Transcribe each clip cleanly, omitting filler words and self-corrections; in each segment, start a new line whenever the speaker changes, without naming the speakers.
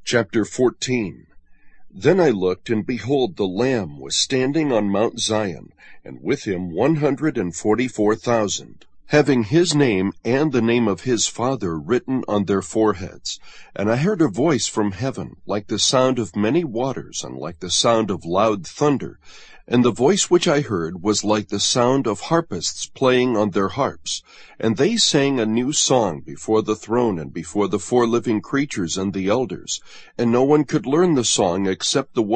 Chapter 14. Then I looked, and behold, the Lamb was standing on Mount Zion, and with him 144,000, having his name and the name of his Father written on their foreheads. And I heard a voice from heaven, like the sound of many waters, and like the sound of loud thunder. And the voice which I heard was like the sound of harpists playing on their harps. And they sang a new song before the throne and before the 4 living creatures and the elders. And no one could learn the song except the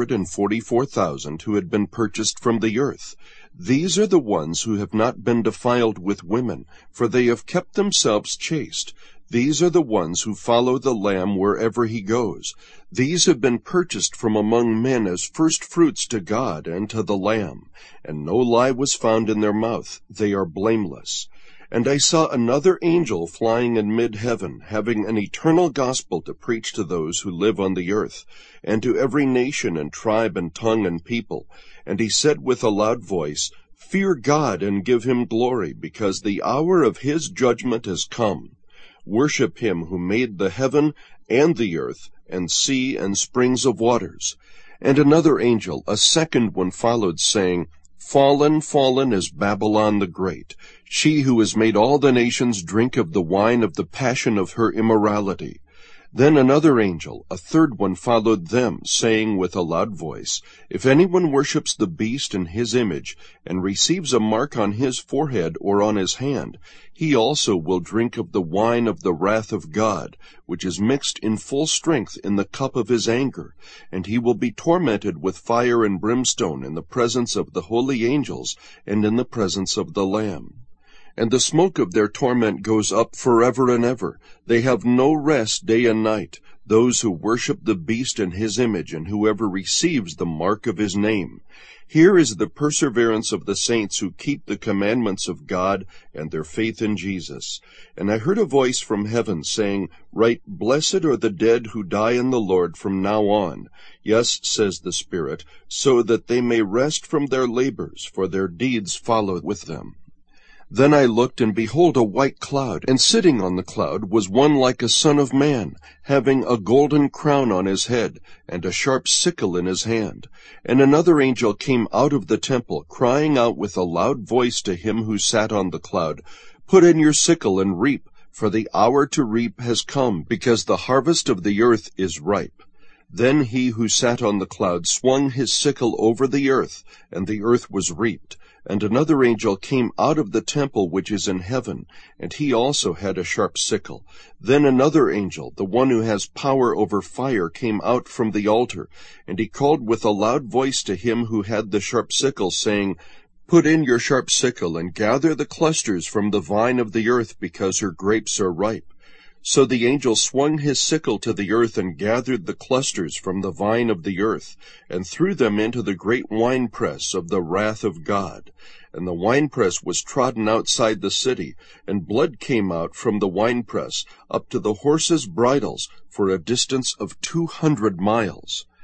144,000 who had been purchased from the earth. These are the ones who have not been defiled with women, for they have kept themselves chaste. These are the ones who follow the Lamb wherever he goes. These have been purchased from among men as firstfruits to God and to the Lamb. And no lie was found in their mouth. They are blameless. And I saw another angel flying in mid-heaven, having an eternal gospel to preach to those who live on the earth, and to every nation and tribe and tongue and people. And he said with a loud voice, "Fear God and give him glory, because the hour of his judgment has come. Worship him who made the heaven and the earth and sea and springs of waters." And another angel, a second one, followed, saying, "Fallen, fallen is Babylon the Great, she who has made all the nations drink of the wine of the passion of her immorality." Then another angel, a third one, followed them, saying with a loud voice, "If anyone worships the beast in his image, and receives a mark on his forehead or on his hand, he also will drink of the wine of the wrath of God, which is mixed in full strength in the cup of his anger, and he will be tormented with fire and brimstone in the presence of the holy angels and in the presence of the Lamb. And the smoke of their torment goes up forever and ever. They have no rest day and night, those who worship the beast in his image, and whoever receives the mark of his name. Here is the perseverance of the saints who keep the commandments of God and their faith in Jesus. And I heard a voice from heaven saying, "Write, Blessed are the dead who die in the Lord from now on. Yes, says the Spirit, so that they may rest from their labors, for their deeds follow with them." Then I looked, and behold, a white cloud, and sitting on the cloud was one like a son of man, having a golden crown on his head, and a sharp sickle in his hand. And another angel came out of the temple, crying out with a loud voice to him who sat on the cloud, "Put in your sickle and reap, for the hour to reap has come, because the harvest of the earth is ripe." Then he who sat on the cloud swung his sickle over the earth, and the earth was reaped. And another angel came out of the temple which is in heaven, and he also had a sharp sickle. Then another angel, the one who has power over fire, came out from the altar, and he called with a loud voice to him who had the sharp sickle, saying, "Put in your sharp sickle, and gather the clusters from the vine of the earth, because her grapes are ripe." So the angel swung his sickle to the earth and gathered the clusters from the vine of the earth, and threw them into the great winepress of the wrath of God. And the winepress was trodden outside the city, and blood came out from the winepress up to the horses' bridles for a distance of 200 miles.